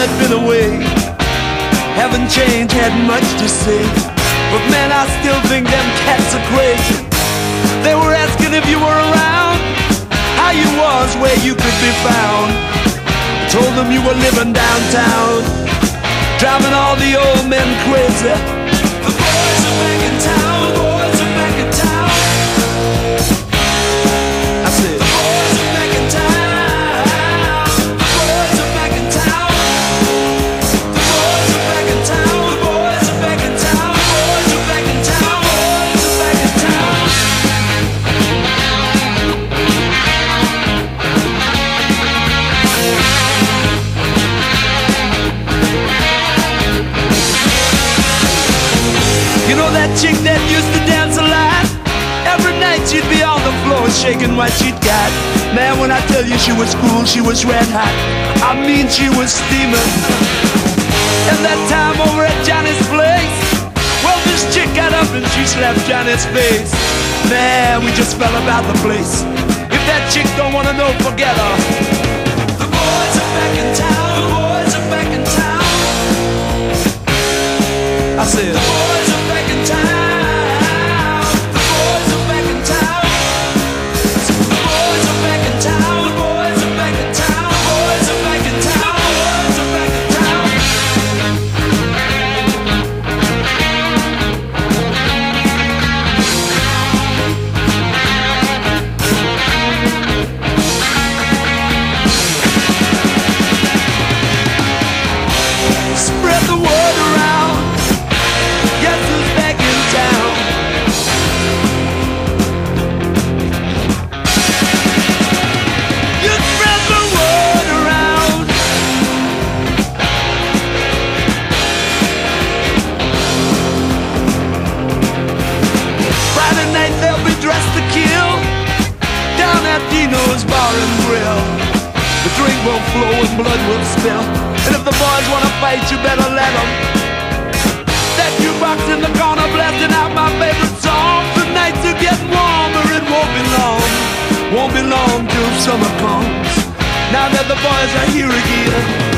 had been away. Haven't changed, had much to say. But man, I still think them cats are crazy. They were asking if you were around, how you was, where you could be found. I told them you were living downtown, driving all the old men crazy. The boys are back in town, the boys are back in town. I said, the boys are back in town, the boys are back in town. The boys are back in town, the boys are back in town, the boys are back in town, the boys are back in town. You know that chick that used to dance a lot? Every night she'd be on the floor shaking what she'd got. Man, when I tell you she was cool, she was red hot. I mean, she was steaming. And that time over at Johnny's place, well, this chick got up and she slapped Johnny's face. Man, we just fell about the place. If that chick don't wanna know, forget her. The boys are back in town, the boys are back in town. I said, the boys are back in town, the boys are back in town. The boys are back in town, the boys are back in town, the boys are back in town, the boys are back in town. Spread the word around. Guess who's back in town? You spread the word around. Friday night they'll be dressed to kill down at Dino's Bar and Grill. The drink will flow and blood will spill. And if the boys wanna fight, you better let them. That jukebox in the corner blasting out my favorite song. The nights are getting warmer, it won't be long. Won't be long till summer comes. Now that the boys are here again.